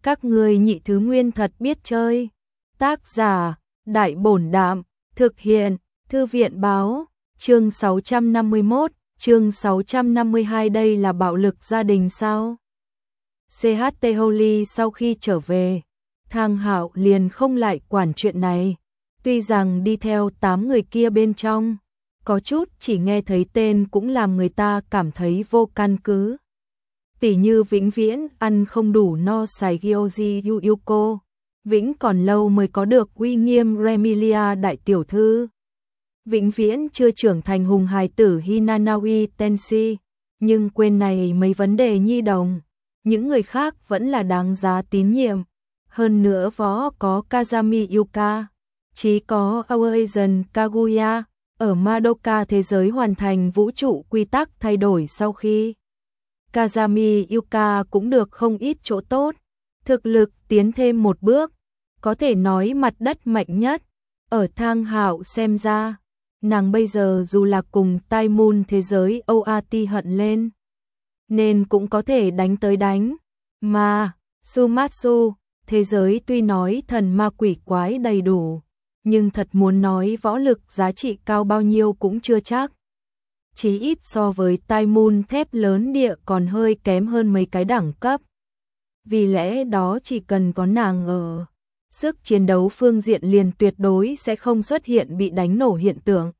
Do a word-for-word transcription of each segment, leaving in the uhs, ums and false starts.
Các ngươi nhị thứ nguyên thật biết chơi. Tác giả, Đại Bổn Đạm, thực hiện, Thư viện Báo, chương sáu trăm năm mươi mốt, chương sáu trăm năm mươi hai đây là bạo lực gia đình sao? xê hát tê Holly sau khi trở về, Thang Hạo liền không lại quản chuyện này, tuy rằng đi theo tám người kia bên trong, có chút chỉ nghe thấy tên cũng làm người ta cảm thấy vô căn cứ. Tỉ như vĩnh viễn ăn không đủ no xài Gyoji Yuko, vĩnh còn lâu mới có được uy nghiêm Remilia đại tiểu thư. Vĩnh viễn chưa trưởng thành hùng hài tử Hinanawi Tenshi, nhưng quên này mấy vấn đề nhi đồng, những người khác vẫn là đáng giá tín nhiệm. Hơn nữa võ có Kazami Yuka, chỉ có Asian Kaguya, ở Madoka thế giới hoàn thành vũ trụ quy tắc thay đổi sau khi Kazami Yuka cũng được không ít chỗ tốt, thực lực tiến thêm một bước, có thể nói mặt đất mạnh nhất. Ở Thang Hạo xem ra, nàng bây giờ dù là cùng Tai Moon thế giới o a tê hận lên, nên cũng có thể đánh tới đánh. Mà Sumatsu thế giới tuy nói thần ma quỷ quái đầy đủ, nhưng thật muốn nói võ lực giá trị cao bao nhiêu cũng chưa chắc. Chí ít so với Tai Moon thép lớn địa còn hơi kém hơn mấy cái đẳng cấp. Vì lẽ đó chỉ cần có nàng ở, sức chiến đấu phương diện liền tuyệt đối sẽ không xuất hiện bị đánh nổ hiện tượng.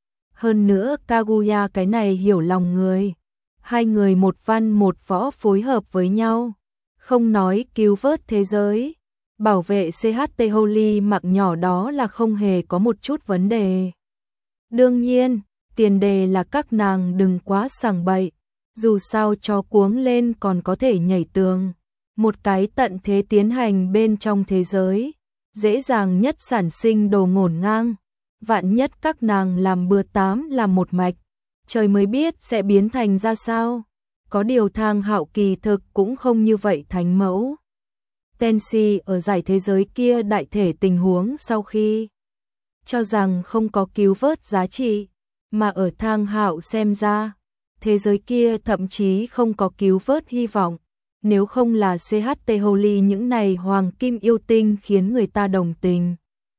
Hơn nữa Kaguya cái này hiểu lòng người, hai người một văn một võ phối hợp với nhau, không nói cứu vớt thế giới, bảo vệ xê hát tê Holly mặc nhỏ đó là không hề có một chút vấn đề. Đương nhiên, tiền đề là các nàng đừng quá sảng bậy, dù sao cho cuống lên còn có thể nhảy tường. Một cái tận thế tiến hành bên trong thế giới, dễ dàng nhất sản sinh đồ ngổn ngang, vạn nhất các nàng làm bừa tám làm một mạch, trời mới biết sẽ biến thành ra sao. Có điều Thang Hạo kỳ thực cũng không như vậy thánh mẫu. Tenshi ở giải thế giới kia đại thể tình huống sau khi cho rằng không có cứu vớt giá trị, mà ở Thang Hạo xem ra, thế giới kia thậm chí không có cứu vớt hy vọng. Nếu không là xê hát tê Holly những này hoàng kim yêu tinh khiến người ta đồng tình,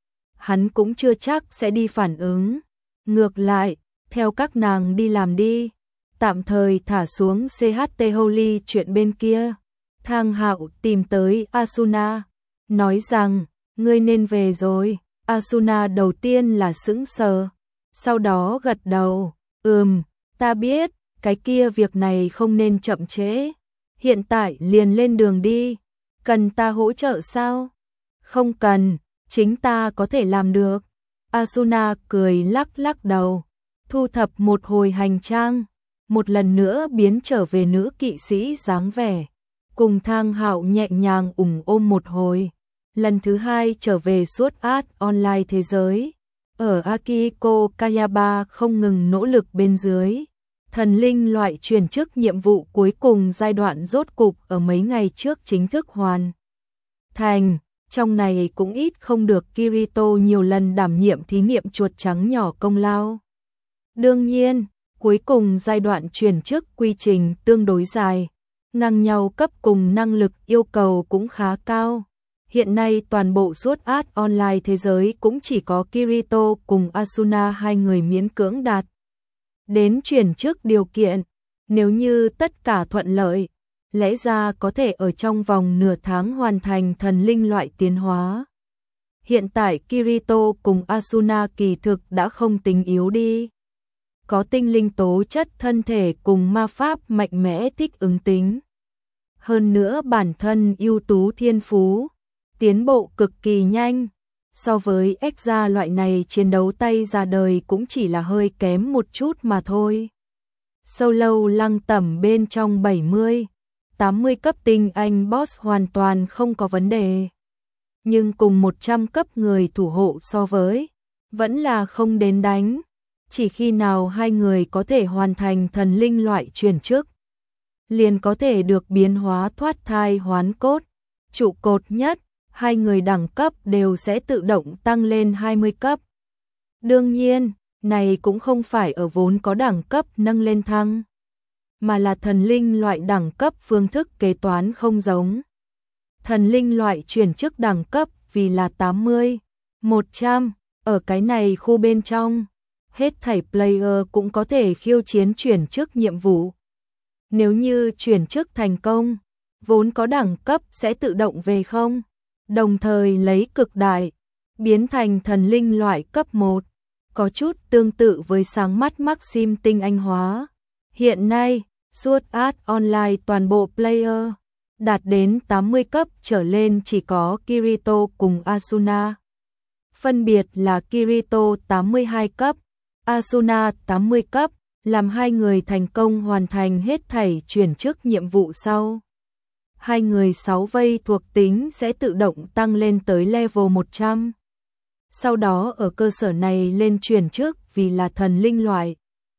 hắn cũng chưa chắc sẽ đi phản ứng. Ngược lại, theo các nàng đi làm đi, tạm thời thả xuống xê hát tê Holly chuyện bên kia. Thang Hạo tìm tới Asuna, nói rằng, ngươi nên về rồi. Asuna đầu tiên là sững sờ, sau đó gật đầu, ừm, ta biết, cái kia việc này không nên chậm trễ. Hiện tại liền lên đường đi, cần ta hỗ trợ sao? Không cần, chính ta có thể làm được. Asuna cười lắc lắc đầu, thu thập một hồi hành trang, một lần nữa biến trở về nữ kỵ sĩ dáng vẻ, cùng Thang Hạo nhẹ nhàng ủng ôm một hồi. Lần thứ hai trở về Sword Art Online thế giới, ở Akihiko Kayaba không ngừng nỗ lực bên dưới. Thần linh loại chuyển chức nhiệm vụ cuối cùng giai đoạn rốt cục ở mấy ngày trước chính thức hoàn thành, trong này cũng ít không được Kirito nhiều lần đảm nhiệm thí nghiệm chuột trắng nhỏ công lao. Đương nhiên, cuối cùng giai đoạn chuyển chức quy trình tương đối dài, ngang nhau cấp cùng năng lực yêu cầu cũng khá cao. Hiện nay toàn bộ Sword Art Online thế giới cũng chỉ có Kirito cùng Asuna hai người miễn cưỡng đạt đến chuyển chức điều kiện. Nếu như tất cả thuận lợi, lẽ ra có thể ở trong vòng nửa tháng hoàn thành thần linh loại tiến hóa. Hiện tại Kirito cùng Asuna kỳ thực đã không tính yếu đi, có tinh linh tố chất thân thể cùng ma pháp mạnh mẽ thích ứng tính. Hơn nữa bản thân ưu tú thiên phú, tiến bộ cực kỳ nhanh. So với Exa loại này chiến đấu tay ra đời cũng chỉ là hơi kém một chút mà thôi. Solo lăng tẩm bên trong bảy mươi, tám mươi cấp tinh anh boss hoàn toàn không có vấn đề. Nhưng cùng một trăm cấp người thủ hộ so với, vẫn là không đến đánh. Chỉ khi nào hai người có thể hoàn thành thần linh loại chuyển chức, liền có thể được biến hóa thoát thai hoán cốt. Trụ cột nhất, hai người đẳng cấp đều sẽ tự động tăng lên hai mươi cấp. Đương nhiên, này cũng không phải ở vốn có đẳng cấp nâng lên thăng, mà là thần linh loại đẳng cấp phương thức kế toán không giống. Thần linh loại chuyển chức đẳng cấp vì là tám mươi, một trăm, ở cái này khu bên trong, hết thảy player cũng có thể khiêu chiến chuyển chức nhiệm vụ. Nếu như chuyển chức thành công, vốn có đẳng cấp sẽ tự động về không, đồng thời lấy cực đại, biến thành thần linh loại cấp một, có chút tương tự với sáng mắt Maxim tinh anh hóa. Hiện nay, Sword Art Online toàn bộ player đạt đến tám mươi cấp trở lên chỉ có Kirito cùng Asuna. Phân biệt là Kirito tám mươi hai cấp, Asuna tám mươi cấp, làm hai người thành công hoàn thành hết thảy chuyển chức nhiệm vụ sau. Hai người sáu vây thuộc tính sẽ tự động tăng lên tới level một trăm. Sau đó ở cơ sở này lên chuyển chức vì là thần linh loại.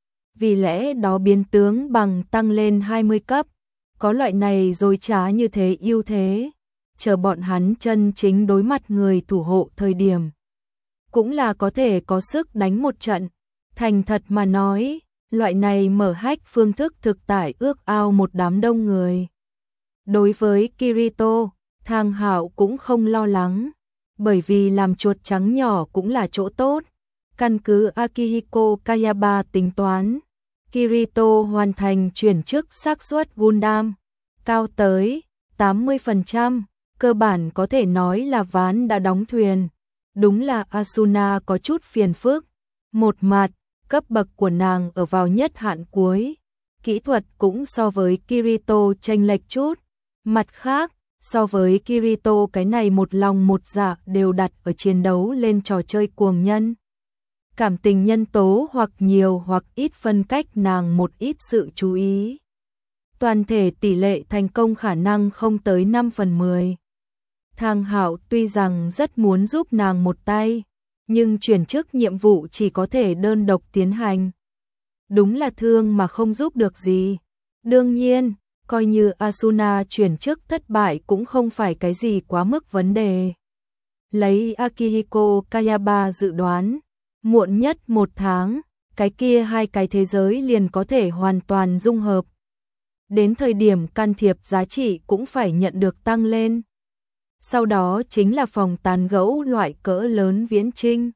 Vì lẽ đó biến tướng bằng tăng lên hai mươi cấp. Có loại này dối trá như thế ưu thế, chờ bọn hắn chân chính đối mặt người thủ hộ thời điểm. Cũng là có thể có sức đánh một trận. Thành thật mà nói, loại này mở hack phương thức thực tại ước ao một đám đông người. Đối với Kirito, Thang Hạo cũng không lo lắng, bởi vì làm chuột trắng nhỏ cũng là chỗ tốt. Căn cứ Akihiko Kayaba tính toán, Kirito hoàn thành chuyển chức xác suất Gundam cao tới tám mươi phần trăm, cơ bản có thể nói là ván đã đóng thuyền. Đúng là Asuna có chút phiền phức. Một mặt, cấp bậc của nàng ở vào nhất hạn cuối, kỹ thuật cũng so với Kirito chênh lệch chút. Mặt khác, so với Kirito cái này một lòng một dạ đều đặt ở chiến đấu lên trò chơi cuồng nhân. Cảm tình nhân tố hoặc nhiều hoặc ít phân cách nàng một ít sự chú ý. Toàn thể tỷ lệ thành công khả năng không tới năm phần mười. Thang Hạo tuy rằng rất muốn giúp nàng một tay, nhưng chuyển chức nhiệm vụ chỉ có thể đơn độc tiến hành. Đúng là thương mà không giúp được gì. Đương nhiên, coi như Asuna chuyển chức thất bại cũng không phải cái gì quá mức vấn đề. Lấy Akihiko Kayaba dự đoán, muộn nhất một tháng, cái kia hai cái thế giới liền có thể hoàn toàn dung hợp. Đến thời điểm can thiệp giá trị cũng phải nhận được tăng lên. Sau đó chính là phòng tán gẫu loại cỡ lớn viễn trinh.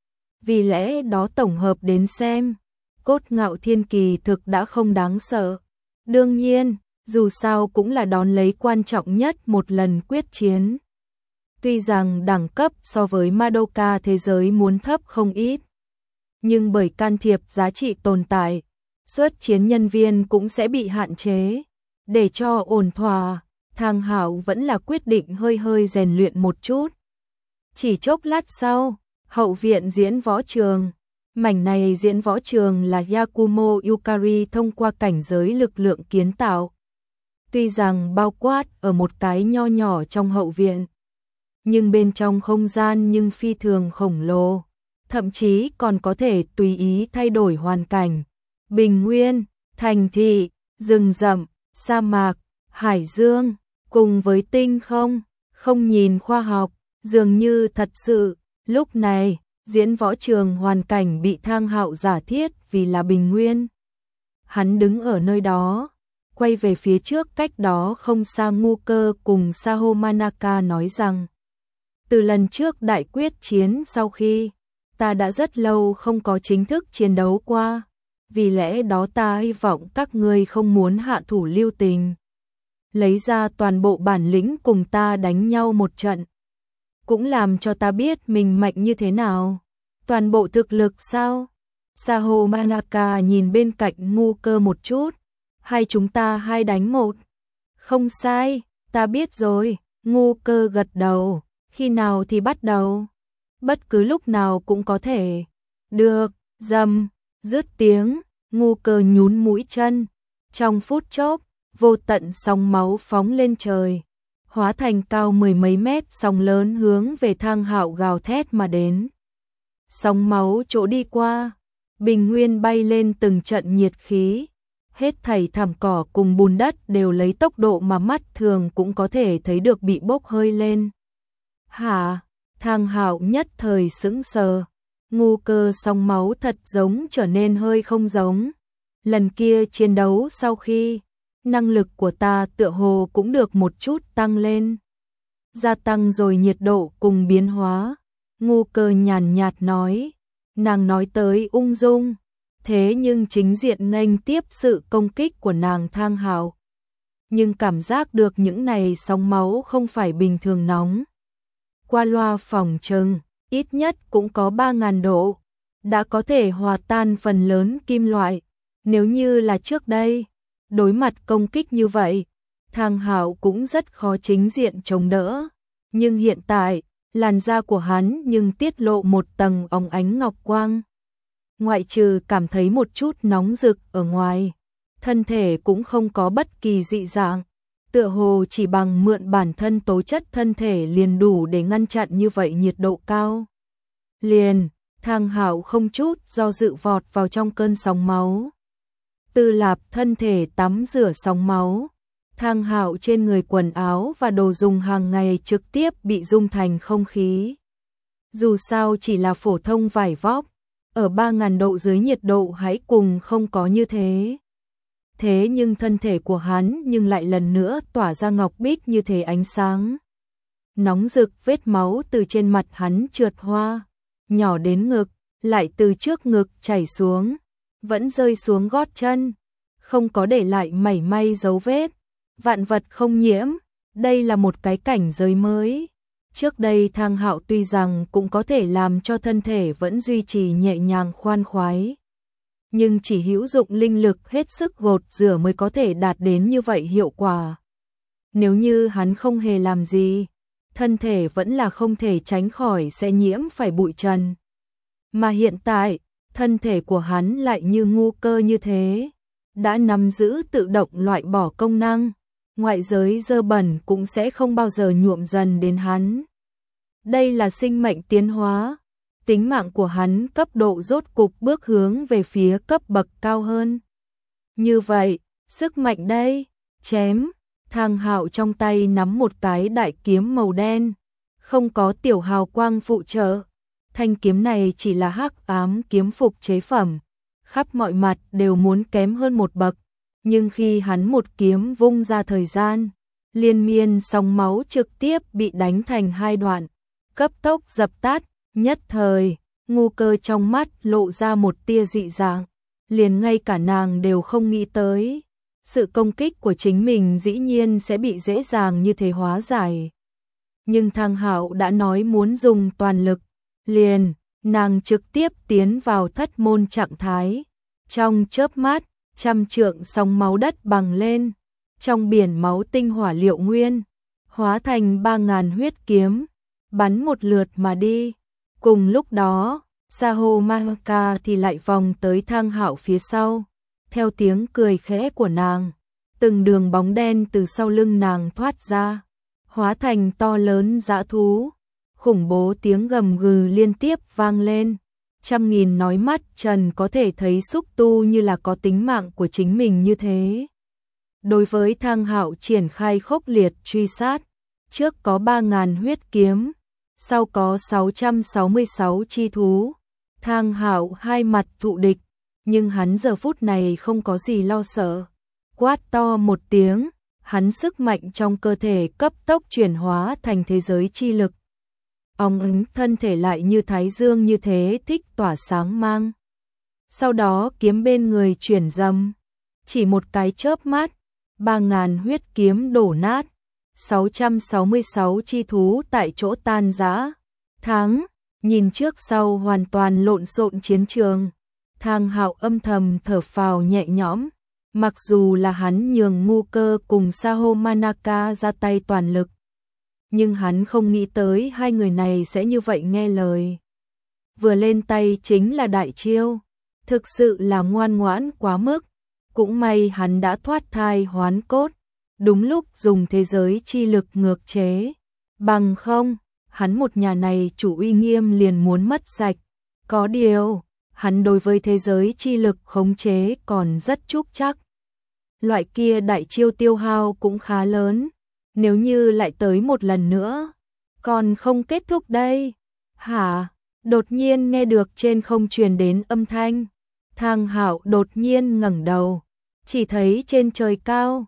Vì lẽ đó tổng hợp đến xem, cốt ngạo thiên kỳ thực đã không đáng sợ. Đương nhiên, dù sao cũng là đón lấy quan trọng nhất một lần quyết chiến. Tuy rằng đẳng cấp so với Madoka thế giới muốn thấp không ít, nhưng bởi can thiệp giá trị tồn tại, xuất chiến nhân viên cũng sẽ bị hạn chế. Để cho ổn thỏa, Thang Hạo vẫn là quyết định hơi hơi rèn luyện một chút. Chỉ chốc lát sau, hậu viện diễn võ trường. Mảnh này diễn võ trường là Yakumo Yukari thông qua cảnh giới lực lượng kiến tạo. Tuy rằng bao quát ở một cái nho nhỏ trong hậu viện, nhưng bên trong không gian nhưng phi thường khổng lồ, thậm chí còn có thể tùy ý thay đổi hoàn cảnh. Bình nguyên, thành thị, rừng rậm, sa mạc, hải dương, cùng với tinh không, không nhìn khoa học, dường như thật sự. Lúc này, diễn võ trường hoàn cảnh bị Thang Hạo giả thiết vì là bình nguyên. Hắn đứng ở nơi đó, quay về phía trước cách đó không xa Ngu Cơ cùng Saho Manaka nói rằng, từ lần trước đại quyết chiến sau khi, ta đã rất lâu không có chính thức chiến đấu qua, vì lẽ đó ta hy vọng các ngươi không muốn hạ thủ lưu tình. Lấy ra toàn bộ bản lĩnh cùng ta đánh nhau một trận. Cũng làm cho ta biết mình mạnh như thế nào. Toàn bộ thực lực sao? Saho Manaka nhìn bên cạnh Ngu Cơ một chút. Hay chúng ta hai đánh một? Không sai, ta biết rồi. Ngu Cơ gật đầu. Khi nào thì bắt đầu? Bất cứ lúc nào cũng có thể. Được, dầm, dứt tiếng, Ngu Cơ nhún mũi chân. Trong phút chốc, vô tận sóng máu phóng lên trời, hóa thành cao mười mấy mét sóng lớn hướng về Thang Hạo gào thét mà đến. Sóng máu chỗ đi qua, bình nguyên bay lên từng trận nhiệt khí, hết thảy thảm cỏ cùng bùn đất đều lấy tốc độ mà mắt thường cũng có thể thấy được bị bốc hơi lên. Hả? Thang Hạo nhất thời sững sờ. Ngu Cơ sóng máu thật giống trở nên hơi không giống. Lần kia chiến đấu sau khi, năng lực của ta tựa hồ cũng được một chút tăng lên. gia tăng rồi nhiệt độ cùng biến hóa. Ngu Cơ nhàn nhạt nói, nàng nói tới ung dung, thế nhưng chính diện nghênh tiếp sự công kích của nàng Thang Hạo. Nhưng cảm giác được những này sóng máu không phải bình thường nóng. Qua loa phòng trừng, ít nhất cũng có ba nghìn độ, đã có thể hòa tan phần lớn kim loại. Nếu như là trước đây, đối mặt công kích như vậy, Thang Hạo cũng rất khó chính diện chống đỡ. Nhưng hiện tại, làn da của hắn nhưng tiết lộ một tầng óng ánh ngọc quang. Ngoại trừ cảm thấy một chút nóng rực ở ngoài, thân thể cũng không có bất kỳ dị dạng. Tựa hồ chỉ bằng mượn bản thân tố chất thân thể liền đủ để ngăn chặn như vậy nhiệt độ cao. Liền, Thang Hạo không chút do dự vọt vào trong cơn sóng máu. Tư Lạp thân thể tắm rửa sóng máu. Thang Hạo trên người quần áo và đồ dùng hàng ngày trực tiếp bị dung thành không khí. Dù sao chỉ là phổ thông vải vóc, ở ba nghìn độ dưới nhiệt độ hãy cùng không có như thế. Thế nhưng thân thể của hắn nhưng lại lần nữa tỏa ra ngọc bích như thế ánh sáng. Nóng rực, vết máu từ trên mặt hắn trượt hoa, nhỏ đến ngực, lại từ trước ngực chảy xuống, vẫn rơi xuống gót chân, không có để lại mảy may dấu vết. Vạn vật không nhiễm, đây là một cái cảnh giới mới. Trước đây Thang Hạo tuy rằng cũng có thể làm cho thân thể vẫn duy trì nhẹ nhàng khoan khoái, nhưng chỉ hữu dụng linh lực hết sức gột rửa mới có thể đạt đến như vậy hiệu quả. Nếu như hắn không hề làm gì, thân thể vẫn là không thể tránh khỏi sẽ nhiễm phải bụi trần. Mà hiện tại, thân thể của hắn lại như Ngu Cơ như thế, đã nắm giữ tự động loại bỏ công năng, ngoại giới dơ bẩn cũng sẽ không bao giờ nhuộm dần đến hắn. Đây là sinh mệnh tiến hóa, tính mạng của hắn cấp độ rốt cục bước hướng về phía cấp bậc cao hơn. Như vậy, sức mạnh đây, chém. Thang Hạo trong tay nắm một cái đại kiếm màu đen, không có tiểu hào quang phụ trợ. Thanh kiếm này chỉ là hắc ám kiếm phục chế phẩm, khắp mọi mặt đều muốn kém hơn một bậc. Nhưng khi hắn một kiếm vung ra thời gian, liên miên sóng máu trực tiếp bị đánh thành hai đoạn, cấp tốc dập tắt. Nhất thời, Ngu Cơ trong mắt lộ ra một tia dị dạng, liền ngay cả nàng đều không nghĩ tới. Sự công kích của chính mình dĩ nhiên sẽ bị dễ dàng như thế hóa giải. Nhưng Thang Hạo đã nói muốn dùng toàn lực, liền, nàng trực tiếp tiến vào thất môn trạng thái. Trong chớp mắt, trăm trượng sóng máu đất bằng lên, trong biển máu tinh hỏa liệu nguyên, hóa thành ba ngàn huyết kiếm, bắn một lượt mà đi. Cùng lúc đó, Sahomaka thì lại vòng tới Thang Hạo phía sau. Theo tiếng cười khẽ của nàng, từng đường bóng đen từ sau lưng nàng thoát ra, hóa thành to lớn dã thú. Khủng bố tiếng gầm gừ liên tiếp vang lên. Trăm nghìn nói mắt trần có thể thấy xúc tu như là có tính mạng của chính mình như thế. Đối với Thang Hạo triển khai khốc liệt truy sát, trước có ba ngàn huyết kiếm, sau có sáu trăm sáu mươi sáu chi thú. Thang Hạo hai mặt thụ địch, nhưng hắn giờ phút này không có gì lo sợ. Quát to một tiếng, hắn sức mạnh trong cơ thể cấp tốc chuyển hóa thành thế giới chi lực. Ong ứng thân thể lại như thái dương như thế thích tỏa sáng mang. Sau đó kiếm bên người chuyển dầm, chỉ một cái chớp mắt, ba ngàn huyết kiếm đổ nát, sáu trăm sáu mươi sáu chi thú tại chỗ tan rã. Thắng, nhìn trước sau hoàn toàn lộn xộn chiến trường, Thang Hạo âm thầm thở phào nhẹ nhõm, mặc dù là hắn nhường Ngu Cơ cùng Sahomanaka ra tay toàn lực, nhưng hắn không nghĩ tới hai người này sẽ như vậy nghe lời. Vừa lên tay chính là đại chiêu, thực sự là ngoan ngoãn quá mức. Cũng may hắn đã thoát thai hoán cốt, đúng lúc dùng thế giới chi lực ngược chế. Bằng không, hắn một nhà này chủ uy nghiêm liền muốn mất sạch. Có điều, hắn đối với thế giới chi lực khống chế còn rất trúc chắc. Loại kia đại chiêu tiêu hao cũng khá lớn. Nếu như lại tới một lần nữa, còn không kết thúc đây. Hả? Đột nhiên nghe được trên không truyền đến âm thanh. Thang Hạo đột nhiên ngẩng đầu, chỉ thấy trên trời cao,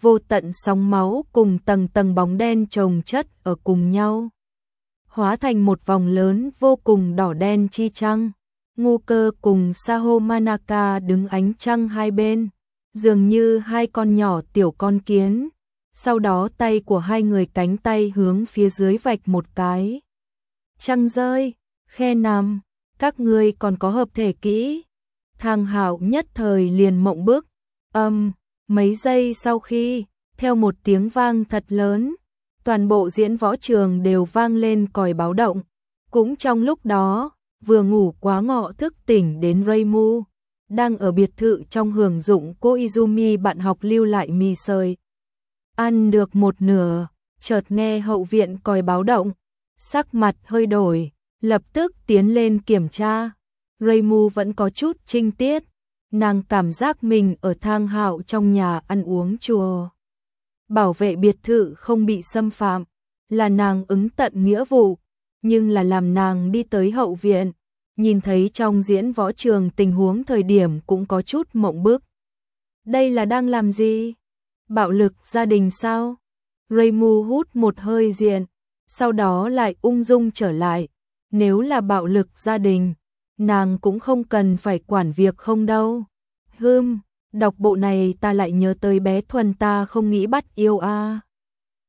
vô tận sóng máu cùng tầng tầng bóng đen chồng chất ở cùng nhau, hóa thành một vòng lớn vô cùng đỏ đen chi chăng. Ngô Cơ cùng Saho Manaka đứng ánh trăng hai bên, dường như hai con nhỏ tiểu con kiến. Sau đó tay của hai người cánh tay hướng phía dưới vạch một cái. Trăng rơi, khe nằm, các ngươi còn có hợp thể kỹ. Thang Hạo nhất thời liền mộng bức. Âm, um, mấy giây sau khi, theo một tiếng vang thật lớn, toàn bộ diễn võ trường đều vang lên còi báo động. Cũng trong lúc đó, vừa ngủ quá ngọ thức tỉnh đến Reimu, đang ở biệt thự trong hưởng dụng cô Izumi bạn học lưu lại mì sợi. Ăn được một nửa, chợt nghe hậu viện còi báo động, sắc mặt hơi đổi, lập tức tiến lên kiểm tra. Reimu vẫn có chút trinh tiết, nàng cảm giác mình ở Thang Hạo trong nhà ăn uống chùa. Bảo vệ biệt thự không bị xâm phạm, là nàng ứng tận nghĩa vụ, nhưng là làm nàng đi tới hậu viện, nhìn thấy trong diễn võ trường tình huống thời điểm cũng có chút mộng bức. Đây là đang làm gì? Bạo lực gia đình sao? Reimu hút một hơi diện, sau đó lại ung dung trở lại. Nếu là bạo lực gia đình, nàng cũng không cần phải quản việc không đâu. Hừm, đọc bộ này ta lại nhớ tới bé Thuần ta không nghĩ bắt yêu a. À.